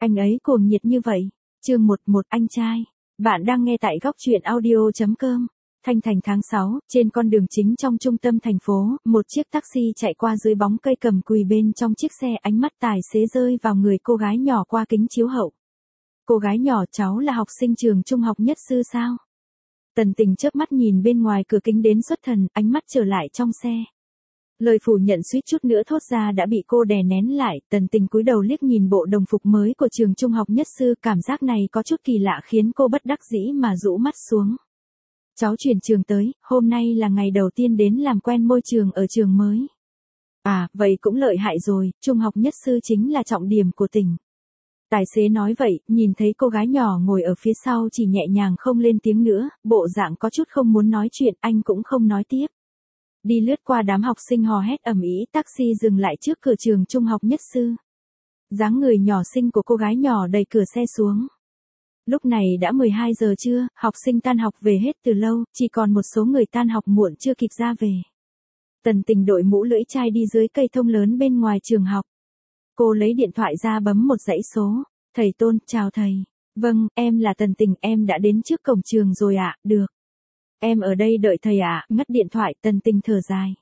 Anh ấy cuồng nhiệt như vậy. Chương 11 anh trai. Bạn đang nghe tại góc truyện audio.com. Thanh Thành tháng 6, trên con đường chính trong trung tâm thành phố, một chiếc taxi chạy qua dưới bóng cây cầm cùi bên trong chiếc xe, ánh mắt tài xế rơi vào người cô gái nhỏ qua kính chiếu hậu. Cô gái nhỏ, cháu là học sinh trường trung học nhất sư sao? Tần Tình chớp mắt nhìn bên ngoài cửa kính đến xuất thần, ánh mắt trở lại trong xe. Lời phủ nhận suýt chút nữa thốt ra đã bị cô đè nén lại. Tần Tình cúi đầu liếc nhìn bộ đồng phục mới của trường trung học nhất sư, cảm giác này có chút kỳ lạ khiến cô bất đắc dĩ mà rũ mắt xuống. Cháu chuyển trường tới, hôm nay là ngày đầu tiên đến làm quen môi trường ở trường mới. À, vậy cũng lợi hại rồi, trung học nhất sư chính là trọng điểm của tỉnh. Tài xế nói vậy, nhìn thấy cô gái nhỏ ngồi ở phía sau chỉ nhẹ nhàng không lên tiếng nữa, bộ dạng có chút không muốn nói chuyện, anh cũng không nói tiếp. Đi lướt qua đám học sinh hò hét ầm ĩ, taxi dừng lại trước cửa trường trung học nhất sư. Dáng người nhỏ xinh của cô gái nhỏ đẩy cửa xe xuống. Lúc này đã 12 giờ trưa, học sinh tan học về hết từ lâu, chỉ còn một số người tan học muộn chưa kịp ra về. Tần Tình đội mũ lưỡi chai đi dưới cây thông lớn bên ngoài trường học. Cô lấy điện thoại ra bấm một dãy số. Thầy Tôn, chào thầy. Vâng, em là Tần Tình, em đã đến trước cổng trường rồi ạ, được. Em ở đây đợi thầy ạ, ngắt điện thoại. Tần Tình thở dài.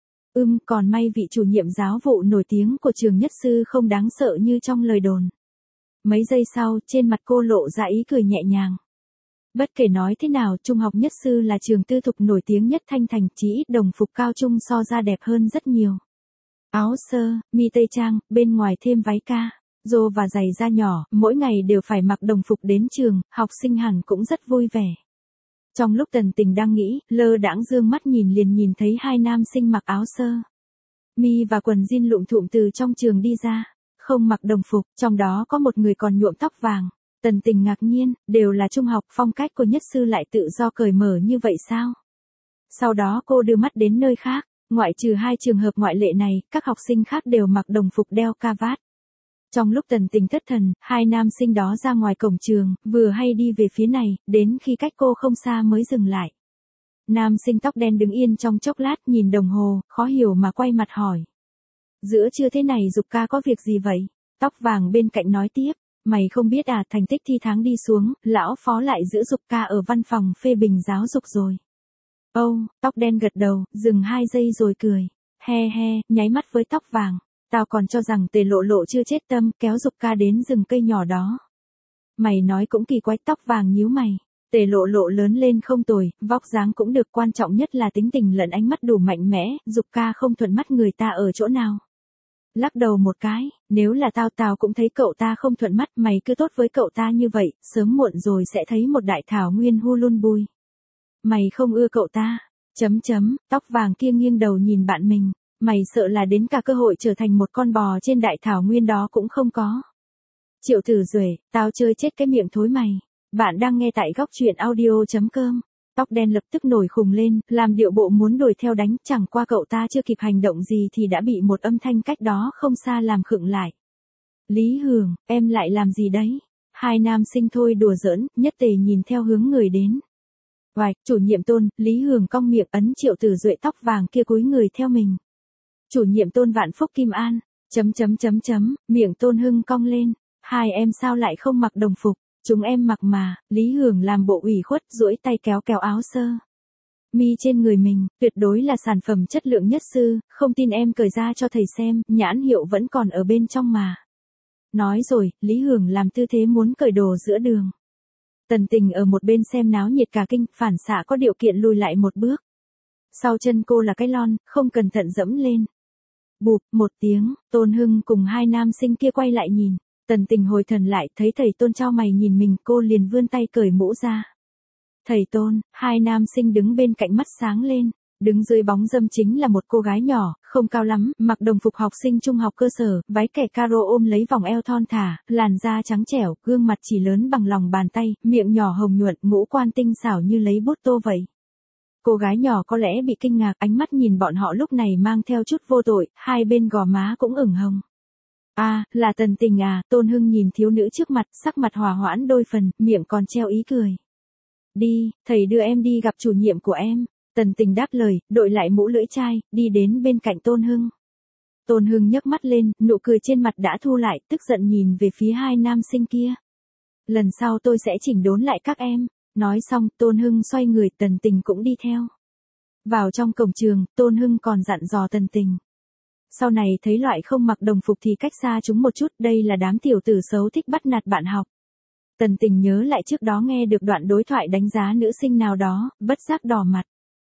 Còn may vị chủ nhiệm giáo vụ nổi tiếng của trường nhất sư không đáng sợ như trong lời đồn. Mấy giây sau, trên mặt cô lộ ra ý cười nhẹ nhàng. Bất kể nói thế nào, trung học nhất sư là trường tư thục nổi tiếng nhất Thanh Thành, chỉ ít đồng phục cao trung so ra đẹp hơn rất nhiều. Áo sơ, mi tây trang, bên ngoài thêm váy ca, rô và giày da nhỏ, mỗi ngày đều phải mặc đồng phục đến trường, học sinh hẳn cũng rất vui vẻ. Trong lúc Tần Tình đang nghĩ, lơ đãng dương mắt liền nhìn thấy hai nam sinh mặc áo sơ mi và quần jean lụm thụm từ trong trường đi ra, không mặc đồng phục, trong đó có một người còn nhuộm tóc vàng. Tần Tình ngạc nhiên, đều là trung học, phong cách của nhất sư lại tự do cởi mở như vậy sao? Sau đó cô đưa mắt đến nơi khác, ngoại trừ hai trường hợp ngoại lệ này, các học sinh khác đều mặc đồng phục đeo ca vát. Trong lúc Tần Tình thất thần, hai nam sinh đó ra ngoài cổng trường, vừa hay đi về phía này, đến khi cách cô không xa mới dừng lại. Nam sinh tóc đen đứng yên trong chốc lát, nhìn đồng hồ, khó hiểu mà quay mặt hỏi. Giữa trưa thế này Dục ca có việc gì vậy? Tóc vàng bên cạnh nói tiếp, mày không biết à, thành tích thi tháng đi xuống, lão phó lại giữ Dục ca ở văn phòng phê bình giáo dục rồi. Tóc đen gật đầu, dừng 2 giây rồi cười. He, nháy mắt với tóc vàng. Tao còn cho rằng Tề Lộ Lộ chưa chết tâm, kéo Dục ca đến rừng cây nhỏ đó. Mày nói cũng kỳ quái. Tóc vàng nhíu mày. Tề Lộ Lộ lớn lên không tồi, vóc dáng cũng được, quan trọng nhất là tính tình lẫn ánh mắt đủ mạnh mẽ, Dục ca không thuận mắt người ta ở chỗ nào. Lắc đầu một cái, nếu là tao cũng thấy cậu ta không thuận mắt, mày cứ tốt với cậu ta như vậy, sớm muộn rồi sẽ thấy một đại thảo nguyên hulun bui. Mày không ưa cậu ta, tóc vàng kia nghiêng đầu nhìn bạn mình, mày sợ là đến cả cơ hội trở thành một con bò trên đại thảo nguyên đó cũng không có. Triệu Tử Duệ, tao chơi chết cái miệng thối mày. Bạn đang nghe tại góc truyện audio.com. Tóc đen lập tức nổi khùng lên, làm điệu bộ muốn đuổi theo đánh, chẳng qua cậu ta chưa kịp hành động gì thì đã bị một âm thanh cách đó không xa làm khựng lại. Lý Hường, em lại làm gì đấy? Hai nam sinh thôi đùa giỡn, nhất tề nhìn theo hướng người đến. Oạch, chủ nhiệm Tôn, Lý Hường cong miệng ấn Triệu Tử Duệ tóc vàng kia cúi người theo mình. Chủ nhiệm Tôn Vạn Phúc Kim An, miệng Tôn Hưng cong lên, hai em sao lại không mặc đồng phục? Chúng em mặc mà. Lý Hường làm bộ ủy khuất, duỗi tay kéo áo sơ mi trên người mình, tuyệt đối là sản phẩm chất lượng nhất sư, không tin em cởi ra cho thầy xem, nhãn hiệu vẫn còn ở bên trong mà. Nói rồi, Lý Hường làm tư thế muốn cởi đồ giữa đường. Tần Tình ở một bên xem náo nhiệt cả kinh, phản xạ có điều kiện lùi lại một bước. Sau chân cô là cái lon, không cẩn thận dẫm lên. Bụp, một tiếng, Tôn Hưng cùng hai nam sinh kia quay lại nhìn. Tần Tình hồi thần lại, thấy thầy Tôn chau mày nhìn mình, cô liền vươn tay cởi mũ ra. Thầy Tôn, hai nam sinh đứng bên cạnh mắt sáng lên, đứng dưới bóng râm chính là một cô gái nhỏ, không cao lắm, mặc đồng phục học sinh trung học cơ sở, váy kẻ caro ôm lấy vòng eo thon thả, làn da trắng trẻo, gương mặt chỉ lớn bằng lòng bàn tay, miệng nhỏ hồng nhuận, ngũ quan tinh xảo như lấy bút tô vậy. Cô gái nhỏ có lẽ bị kinh ngạc, ánh mắt nhìn bọn họ lúc này mang theo chút vô tội, hai bên gò má cũng ửng hồng. À, là Tần Tình à? Tôn Hưng nhìn thiếu nữ trước mặt, sắc mặt hòa hoãn đôi phần, miệng còn treo ý cười. Đi, thầy đưa em đi gặp chủ nhiệm của em. Tần Tình đáp lời, đội lại mũ lưỡi chai, đi đến bên cạnh Tôn Hưng. Tôn Hưng nhấc mắt lên, nụ cười trên mặt đã thu lại, tức giận nhìn về phía hai nam sinh kia. Lần sau tôi sẽ chỉnh đốn lại các em. Nói xong, Tôn Hưng xoay người, Tần Tình cũng đi theo. Vào trong cổng trường, Tôn Hưng còn dặn dò Tần Tình. Sau này thấy loại không mặc đồng phục thì cách xa chúng một chút, đây là đám tiểu tử xấu thích bắt nạt bạn học. Tần Tình nhớ lại trước đó nghe được đoạn đối thoại đánh giá nữ sinh nào đó, bất giác đỏ mặt.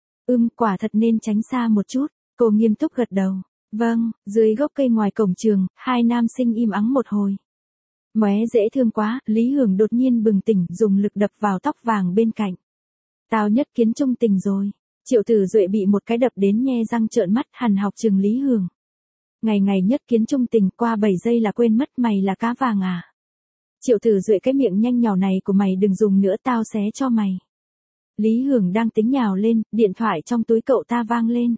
Quả thật nên tránh xa một chút, cô nghiêm túc gật đầu. Vâng, dưới gốc cây ngoài cổng trường, hai nam sinh im ắng một hồi. Móe dễ thương quá, Lý Hưởng đột nhiên bừng tỉnh dùng lực đập vào tóc vàng bên cạnh. Tao nhất kiến trung tình rồi. Triệu Tử Duệ bị một cái đập đến nhe răng trợn mắt, hằn học chừng Lý Hưởng. Ngày ngày nhất kiến trung tình, qua 7 giây là quên mất mày là cá vàng à. Triệu Tử Duệ, cái miệng nhanh nhỏ này của mày đừng dùng nữa, tao xé cho mày. Lý Hưởng đang tính nhào lên, điện thoại trong túi cậu ta vang lên.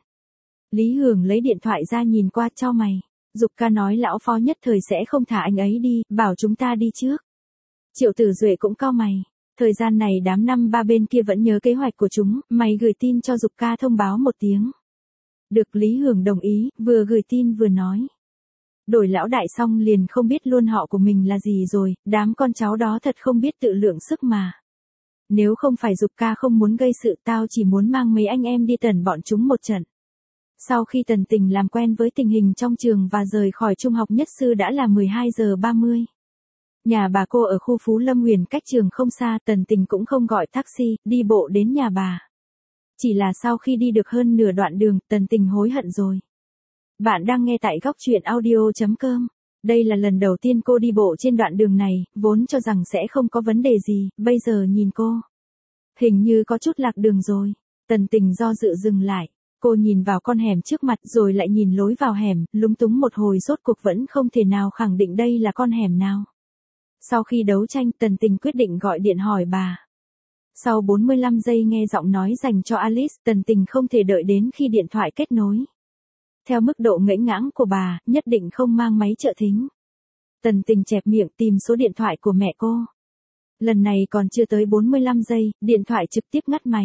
Lý Hưởng lấy điện thoại ra nhìn qua, cho mày. Dục ca nói lão phó nhất thời sẽ không thả anh ấy đi, bảo chúng ta đi trước. Triệu Tử Duệ cũng cau mày. Thời gian này đám năm ba bên kia vẫn nhớ kế hoạch của chúng, mày gửi tin cho Dục ca thông báo một tiếng. Được, Lý Hưởng đồng ý, vừa gửi tin vừa nói. Đổi lão đại xong liền không biết luôn họ của mình là gì rồi, đám con cháu đó thật không biết tự lượng sức mà. Nếu không phải Dục ca không muốn gây sự, tao chỉ muốn mang mấy anh em đi tẩn bọn chúng một trận. Sau khi Tần Tình làm quen với tình hình trong trường và rời khỏi trung học nhất sư đã là 12 giờ 30. Nhà bà cô ở khu Phú Lâm Huyền cách trường không xa, Tần Tình cũng không gọi taxi, đi bộ đến nhà bà. Chỉ là sau khi đi được hơn nửa đoạn đường, Tần Tình hối hận rồi. Bạn đang nghe tại góc truyện audio.com. Đây là lần đầu tiên cô đi bộ trên đoạn đường này, vốn cho rằng sẽ không có vấn đề gì, bây giờ nhìn cô. Hình như có chút lạc đường rồi. Tần Tình do dự dừng lại. Cô nhìn vào con hẻm trước mặt rồi lại nhìn lối vào hẻm, lúng túng một hồi rốt cuộc vẫn không thể nào khẳng định đây là con hẻm nào. Sau khi đấu tranh, Tần Tình quyết định gọi điện hỏi bà. Sau 45 giây nghe giọng nói dành cho Alice, Tần Tình không thể đợi đến khi điện thoại kết nối. Theo mức độ ngẫy ngãng của bà, nhất định không mang máy trợ thính. Tần Tình chẹp miệng tìm số điện thoại của mẹ cô. Lần này còn chưa tới 45 giây, điện thoại trực tiếp ngắt máy.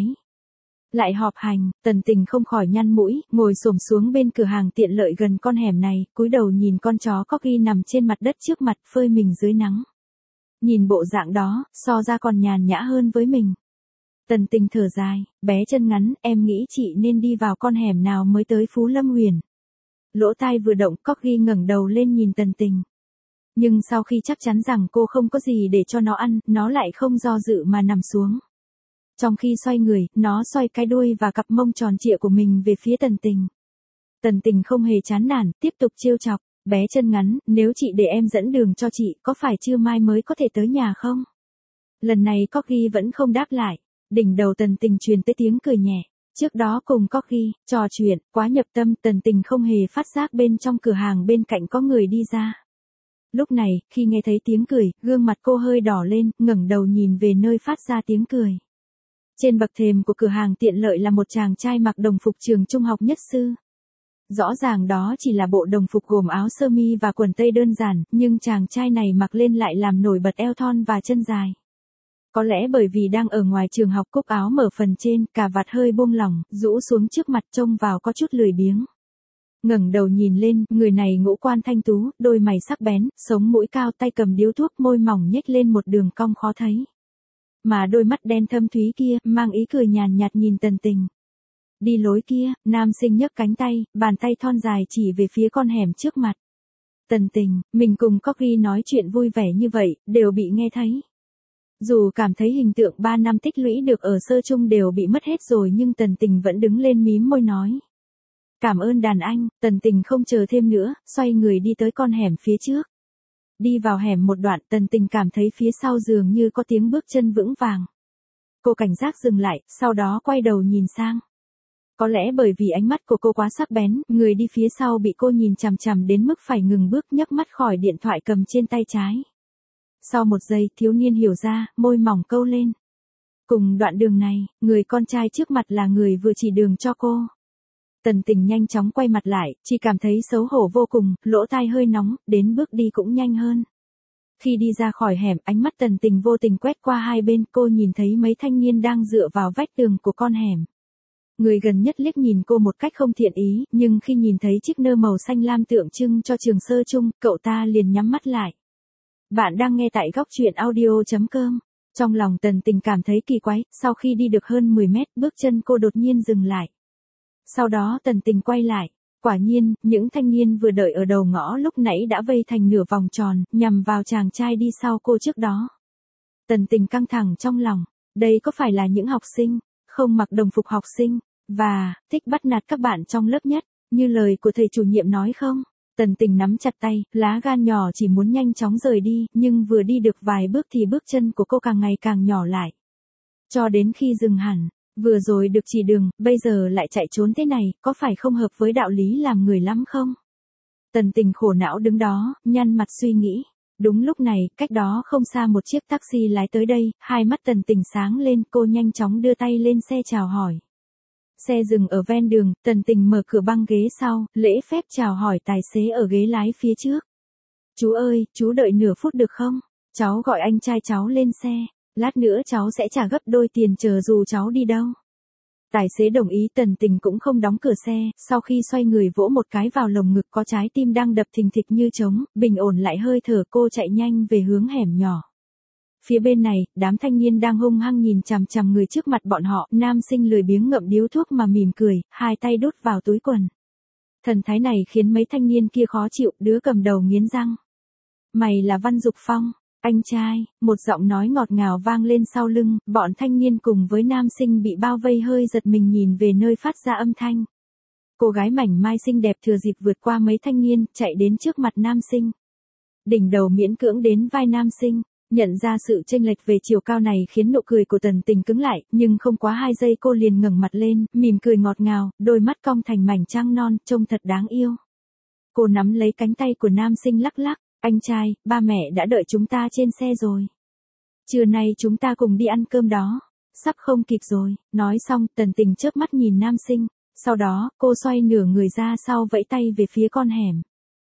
Lại họp hành, Tần Tình không khỏi nhăn mũi, ngồi xổm xuống bên cửa hàng tiện lợi gần con hẻm này, cúi đầu nhìn con chó Corgi nằm trên mặt đất trước mặt phơi mình dưới nắng. Nhìn bộ dạng đó, so ra còn nhàn nhã hơn với mình. Tần Tình thở dài, bé chân ngắn, em nghĩ chị nên đi vào con hẻm nào mới tới Phú Lâm Huyền. Lỗ tai vừa động, Corgi ngẩng đầu lên nhìn Tần Tình. Nhưng sau khi chắc chắn rằng cô không có gì để cho nó ăn, nó lại không do dự mà nằm xuống. Trong khi xoay người, nó xoay cái đuôi và cặp mông tròn trịa của mình về phía Tần Tình. Tần Tình không hề chán nản, tiếp tục trêu chọc, bé chân ngắn, nếu chị để em dẫn đường cho chị, có phải trưa mai mới có thể tới nhà không? Lần này Corgi vẫn không đáp lại, đỉnh đầu Tần Tình truyền tới tiếng cười nhẹ. Trước đó cùng Corgi trò chuyện, quá nhập tâm, Tần Tình không hề phát giác bên trong cửa hàng bên cạnh có người đi ra. Lúc này, khi nghe thấy tiếng cười, gương mặt cô hơi đỏ lên, ngẩng đầu nhìn về nơi phát ra tiếng cười. Trên bậc thềm của cửa hàng tiện lợi là một chàng trai mặc đồng phục trường trung học nhất sư. Rõ ràng đó chỉ là bộ đồng phục gồm áo sơ mi và quần tây đơn giản, nhưng chàng trai này mặc lên lại làm nổi bật eo thon và chân dài. Có lẽ bởi vì đang ở ngoài trường học, cúc áo mở phần trên, cà vạt hơi buông lỏng, rũ xuống trước mặt trông vào có chút lười biếng. Ngẩng đầu nhìn lên, người này ngũ quan thanh tú, đôi mày sắc bén, sống mũi cao, tay cầm điếu thuốc, môi mỏng nhếch lên một đường cong khó thấy. Mà đôi mắt đen thâm thúy kia, mang ý cười nhàn nhạt nhìn Tần Tình. Đi lối kia, nam sinh nhấc cánh tay, bàn tay thon dài chỉ về phía con hẻm trước mặt. Tần Tình, mình cùng Corgi nói chuyện vui vẻ như vậy, đều bị nghe thấy. Dù cảm thấy hình tượng 3 năm tích lũy được ở sơ trung đều bị mất hết rồi nhưng Tần Tình vẫn đứng lên mím môi nói. Cảm ơn đàn anh, Tần Tình không chờ thêm nữa, xoay người đi tới con hẻm phía trước. Đi vào hẻm một đoạn, Tần Tình cảm thấy phía sau dường như có tiếng bước chân vững vàng. Cô cảnh giác dừng lại, sau đó quay đầu nhìn sang. Có lẽ bởi vì ánh mắt của cô quá sắc bén, người đi phía sau bị cô nhìn chằm chằm đến mức phải ngừng bước, nhấc mắt khỏi điện thoại cầm trên tay trái. Sau một giây, thiếu niên hiểu ra, môi mỏng câu lên. Cùng đoạn đường này, người con trai trước mặt là người vừa chỉ đường cho cô. Tần Tình nhanh chóng quay mặt lại, chỉ cảm thấy xấu hổ vô cùng, lỗ tai hơi nóng, đến bước đi cũng nhanh hơn. Khi đi ra khỏi hẻm, ánh mắt Tần Tình vô tình quét qua hai bên, cô nhìn thấy mấy thanh niên đang dựa vào vách tường của con hẻm. Người gần nhất liếc nhìn cô một cách không thiện ý, nhưng khi nhìn thấy chiếc nơ màu xanh lam tượng trưng cho trường sơ chung, cậu ta liền nhắm mắt lại. Bạn đang nghe tại góc truyện audio.com. Trong lòng Tần Tình cảm thấy kỳ quái, sau khi đi được hơn 10 mét, bước chân cô đột nhiên dừng lại. Sau đó Tần Tình quay lại. Quả nhiên, những thanh niên vừa đợi ở đầu ngõ lúc nãy đã vây thành nửa vòng tròn, nhằm vào chàng trai đi sau cô trước đó. Tần Tình căng thẳng trong lòng. Đây có phải là những học sinh, không mặc đồng phục học sinh, và thích bắt nạt các bạn trong lớp nhất, như lời của thầy chủ nhiệm nói không? Tần Tình nắm chặt tay, lá gan nhỏ chỉ muốn nhanh chóng rời đi, nhưng vừa đi được vài bước thì bước chân của cô càng ngày càng nhỏ lại. Cho đến khi dừng hẳn, vừa rồi được chỉ đường, bây giờ lại chạy trốn thế này, có phải không hợp với đạo lý làm người lắm không? Tần Tình khổ não đứng đó, nhăn mặt suy nghĩ. Đúng lúc này, cách đó không xa một chiếc taxi lái tới đây, hai mắt Tần Tình sáng lên, cô nhanh chóng đưa tay lên xe chào hỏi. Xe dừng ở ven đường, Tần Tình mở cửa băng ghế sau, lễ phép chào hỏi tài xế ở ghế lái phía trước. Chú ơi, chú đợi nửa phút được không? Cháu gọi anh trai cháu lên xe, lát nữa cháu sẽ trả gấp đôi tiền chờ dù cháu đi đâu. Tài xế đồng ý. Tần Tình cũng không đóng cửa xe, sau khi xoay người vỗ một cái vào lồng ngực có trái tim đang đập thình thịch như trống, bình ổn lại hơi thở cô chạy nhanh về hướng hẻm nhỏ. Phía bên này, đám thanh niên đang hung hăng nhìn chằm chằm người trước mặt bọn họ, nam sinh lười biếng ngậm điếu thuốc mà mỉm cười, hai tay đút vào túi quần. Thần thái này khiến mấy thanh niên kia khó chịu, đứa cầm đầu nghiến răng. Mày là Văn Dục Phong, anh trai, một giọng nói ngọt ngào vang lên sau lưng, bọn thanh niên cùng với nam sinh bị bao vây hơi giật mình nhìn về nơi phát ra âm thanh. Cô gái mảnh mai xinh đẹp thừa dịp vượt qua mấy thanh niên, chạy đến trước mặt nam sinh. Đỉnh đầu miễn cưỡng đến vai nam sinh. Nhận ra sự chênh lệch về chiều cao này khiến nụ cười của Tần Tình cứng lại, nhưng không quá 2 giây cô liền ngẩng mặt lên, mỉm cười ngọt ngào, đôi mắt cong thành mảnh trăng non, trông thật đáng yêu. Cô nắm lấy cánh tay của nam sinh lắc lắc, anh trai, ba mẹ đã đợi chúng ta trên xe rồi. Trưa nay chúng ta cùng đi ăn cơm đó, sắp không kịp rồi. Nói xong, Tần Tình chớp mắt nhìn nam sinh, sau đó, cô xoay nửa người ra sau vẫy tay về phía con hẻm.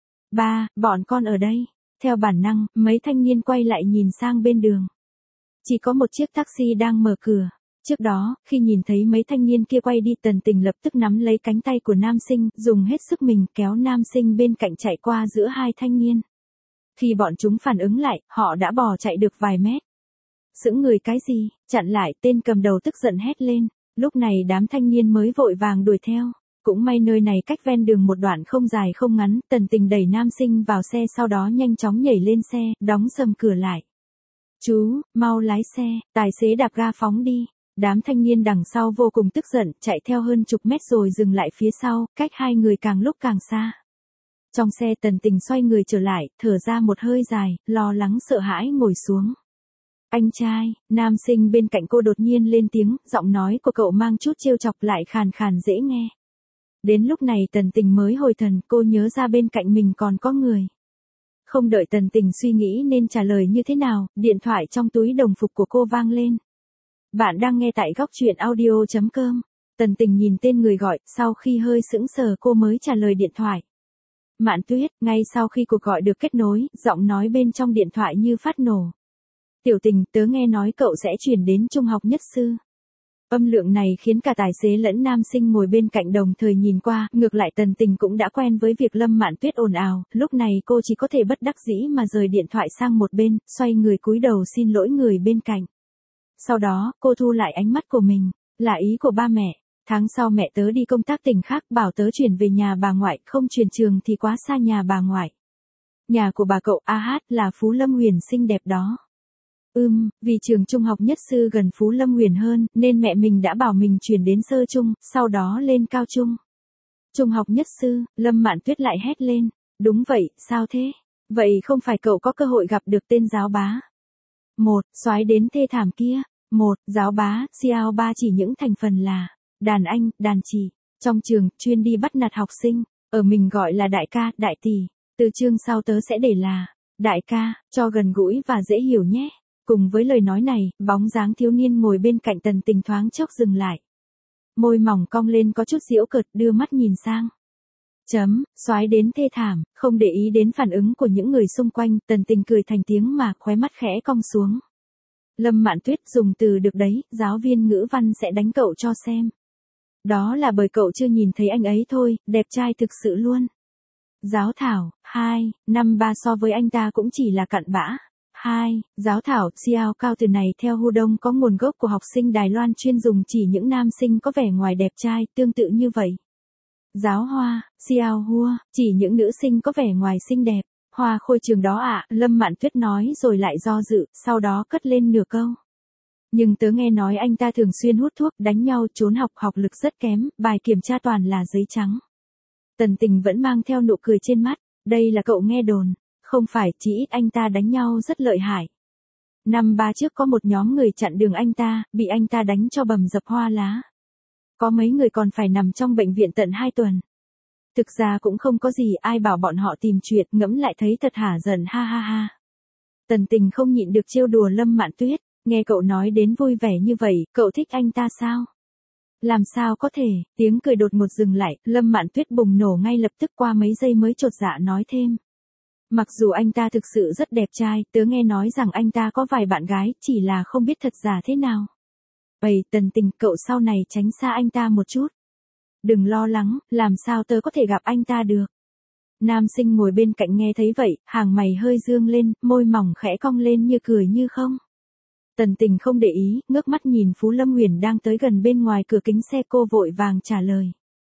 Ba, bọn con ở đây. Theo bản năng, mấy thanh niên quay lại nhìn sang bên đường. Chỉ có một chiếc taxi đang mở cửa. Trước đó, khi nhìn thấy mấy thanh niên kia quay đi, Tần Tình lập tức nắm lấy cánh tay của nam sinh, dùng hết sức mình kéo nam sinh bên cạnh chạy qua giữa hai thanh niên. Khi bọn chúng phản ứng lại, họ đã bỏ chạy được vài mét. Sững người cái gì, chặn lại, tên cầm đầu tức giận hét lên. Lúc này đám thanh niên mới vội vàng đuổi theo. Cũng may nơi này cách ven đường một đoạn không dài không ngắn, Tần Tình đẩy nam sinh vào xe sau đó nhanh chóng nhảy lên xe, đóng sầm cửa lại. Chú, mau lái xe, tài xế đạp ga phóng đi. Đám thanh niên đằng sau vô cùng tức giận, chạy theo hơn chục mét rồi dừng lại phía sau, cách hai người càng lúc càng xa. Trong xe Tần Tình xoay người trở lại, thở ra một hơi dài, lo lắng sợ hãi ngồi xuống. Anh trai, nam sinh bên cạnh cô đột nhiên lên tiếng, giọng nói của cậu mang chút trêu chọc lại khàn khàn dễ nghe. Đến lúc này Tần Tình mới hồi thần, cô nhớ ra bên cạnh mình còn có người. Không đợi Tần Tình suy nghĩ nên trả lời như thế nào, điện thoại trong túi đồng phục của cô vang lên. Bạn đang nghe tại góc truyện audio.com. Tần Tình nhìn tên người gọi, sau khi hơi sững sờ cô mới trả lời điện thoại. Mạn Tuyết, ngay sau khi cuộc gọi được kết nối, giọng nói bên trong điện thoại như phát nổ. Tiểu Tình, tớ nghe nói cậu sẽ chuyển đến trung học nhất sư. Âm lượng này khiến cả tài xế lẫn nam sinh ngồi bên cạnh đồng thời nhìn qua, ngược lại Tần Tình cũng đã quen với việc Lâm Mạn Tuyết ồn ào, lúc này cô chỉ có thể bất đắc dĩ mà rời điện thoại sang một bên, xoay người cúi đầu xin lỗi người bên cạnh. Sau đó, cô thu lại ánh mắt của mình, là ý của ba mẹ, tháng sau mẹ tớ đi công tác tỉnh khác, bảo tớ chuyển về nhà bà ngoại, không chuyển trường thì quá xa nhà bà ngoại. Nhà của bà cậu AH là Phú Lâm Huyền xinh đẹp đó. Vì trường trung học nhất sư gần Phú Lâm Huyền hơn, nên mẹ mình đã bảo mình chuyển đến sơ trung, sau đó lên cao trung. Trung học nhất sư, Lâm Mạn Tuyết lại hét lên. Đúng vậy, sao thế? Vậy không phải cậu có cơ hội gặp được tên giáo bá? Một, soái đến thê thảm kia. Một, giáo bá, xiao ba chỉ những thành phần là đàn anh, đàn chị. Trong trường, chuyên đi bắt nạt học sinh. Ở mình gọi là đại ca, đại tỷ. Từ chương sau tớ sẽ để là đại ca, cho gần gũi và dễ hiểu nhé. Cùng với lời nói này, bóng dáng thiếu niên ngồi bên cạnh Tần Tình thoáng chốc dừng lại. Môi mỏng cong lên có chút giễu cợt, đưa mắt nhìn sang. Soái đến thê thảm, không để ý đến phản ứng của những người xung quanh, Tần Tình cười thành tiếng mà khóe mắt khẽ cong xuống. Lâm Mạn Tuyết dùng từ được đấy, giáo viên ngữ văn sẽ đánh cậu cho xem. Đó là bởi cậu chưa nhìn thấy anh ấy thôi, đẹp trai thực sự luôn. Giáo thảo, 2, năm 3 so với anh ta cũng chỉ là cặn bã. 2. Giáo thảo, xiao cao từ này theo Hu Đông có nguồn gốc của học sinh Đài Loan chuyên dùng chỉ những nam sinh có vẻ ngoài đẹp trai, tương tự như vậy. Giáo hoa, xiao hua, chỉ những nữ sinh có vẻ ngoài xinh đẹp. Hoa khôi trường đó ạ, Lâm Mạn Tuyết nói rồi lại do dự, sau đó cất lên nửa câu. Nhưng tớ nghe nói anh ta thường xuyên hút thuốc, đánh nhau, trốn học, học lực rất kém, bài kiểm tra toàn là giấy trắng. Tần Tình vẫn mang theo nụ cười trên mắt, đây là cậu nghe đồn, không phải, chỉ ít anh ta đánh nhau rất lợi hại. Năm 3 trước có một nhóm người chặn đường anh ta, bị anh ta đánh cho bầm dập hoa lá. Có mấy người còn phải nằm trong bệnh viện tận 2 tuần. Thực ra cũng không có gì, ai bảo bọn họ tìm chuyện, ngẫm lại thấy thật hả giận, ha ha ha. Tần Tình không nhịn được trêu đùa Lâm Mạn Tuyết, nghe cậu nói đến vui vẻ như vậy, cậu thích anh ta sao? Làm sao có thể, tiếng cười đột ngột dừng lại, Lâm Mạn Tuyết bùng nổ ngay lập tức, qua mấy giây mới chột dạ nói thêm. Mặc dù anh ta thực sự rất đẹp trai, tớ nghe nói rằng anh ta có vài bạn gái, chỉ là không biết thật giả thế nào. Vậy Tần Tình, cậu sau này tránh xa anh ta một chút. Đừng lo lắng, làm sao tớ có thể gặp anh ta được. Nam sinh ngồi bên cạnh nghe thấy vậy, hàng mày hơi dương lên, môi mỏng khẽ cong lên như cười như không. Tần Tình không để ý, ngước mắt nhìn Phú Lâm Huyền đang tới gần bên ngoài cửa kính xe, cô vội vàng trả lời.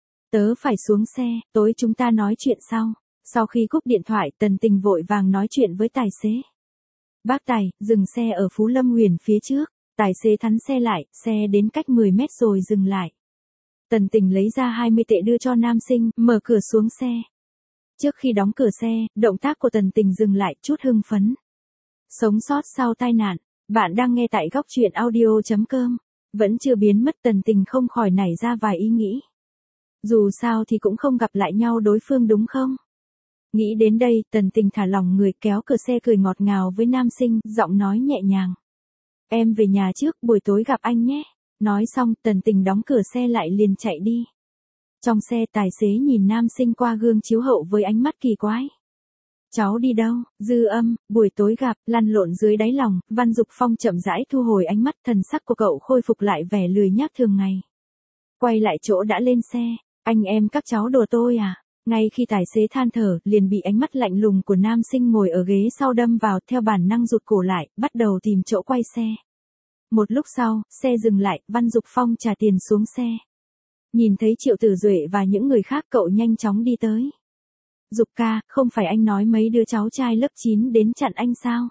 Tớ phải xuống xe, tối chúng ta nói chuyện sau. Sau khi cúp điện thoại, Tần Tình vội vàng nói chuyện với tài xế. Bác tài, dừng xe ở Phú Lâm Huyền phía trước. Tài xế thắn xe lại, xe đến cách 10 mét rồi dừng lại. Tần Tình lấy ra 20 tệ đưa cho nam sinh, mở cửa xuống xe. Trước khi đóng cửa xe, động tác của Tần Tình dừng lại, chút hưng phấn. Sống sót sau tai nạn. Bạn đang nghe tại góc truyện audio.com. Vẫn chưa biến mất, Tần Tình không khỏi nảy ra vài ý nghĩ. Dù sao thì cũng không gặp lại nhau đối phương đúng không? Nghĩ đến đây, Tần Tình thả lỏng người, kéo cửa xe, cười ngọt ngào với nam sinh, giọng nói nhẹ nhàng. Em về nhà trước, buổi tối gặp anh nhé. Nói xong, Tần Tình đóng cửa xe lại liền chạy đi. Trong xe, tài xế nhìn nam sinh qua gương chiếu hậu với ánh mắt kỳ quái. Cháu đi đâu? Dư Âm, buổi tối gặp, lăn lộn dưới đáy lòng, Văn Dục Phong chậm rãi thu hồi ánh mắt, thần sắc của cậu khôi phục lại vẻ lười nhác thường ngày. Quay lại chỗ đã lên xe, anh em các cháu đùa tôi à? Ngay khi tài xế than thở, liền bị ánh mắt lạnh lùng của nam sinh ngồi ở ghế sau đâm vào, theo bản năng rụt cổ lại, bắt đầu tìm chỗ quay xe. Một lúc sau, xe dừng lại, Văn Dục Phong trả tiền xuống xe. Nhìn thấy Triệu Tử Duệ và những người khác, cậu nhanh chóng đi tới. Dục ca, không phải anh nói mấy đứa cháu trai lớp 9 đến chặn anh sao?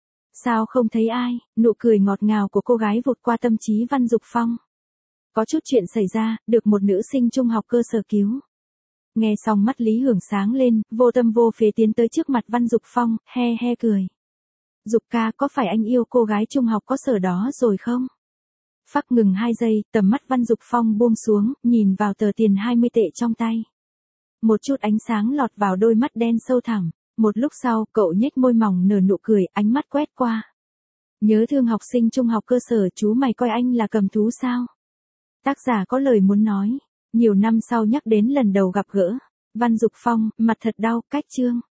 Sao không thấy ai? Nụ cười ngọt ngào của cô gái vụt qua tâm trí Văn Dục Phong. Có chút chuyện xảy ra, được một nữ sinh trung học cơ sở cứu. Nghe xong mắt Lý Hưởng sáng lên, vô tâm vô phế tiến tới trước mặt Văn Dục Phong, he he cười. Dục ca, có phải anh yêu cô gái trung học có sở đó rồi không? Phắc ngừng 2 giây, tầm mắt Văn Dục Phong buông xuống, nhìn vào tờ tiền 20 tệ trong tay. Một chút ánh sáng lọt vào đôi mắt đen sâu thẳm. Một lúc sau, cậu nhếch môi mỏng nở nụ cười, ánh mắt quét qua. Nhớ thương học sinh trung học cơ sở, chú mày coi anh là cầm thú sao? Tác giả có lời muốn nói. Nhiều năm sau nhắc đến lần đầu gặp gỡ. Văn Dục Phong, mặt thật đau, cách chương.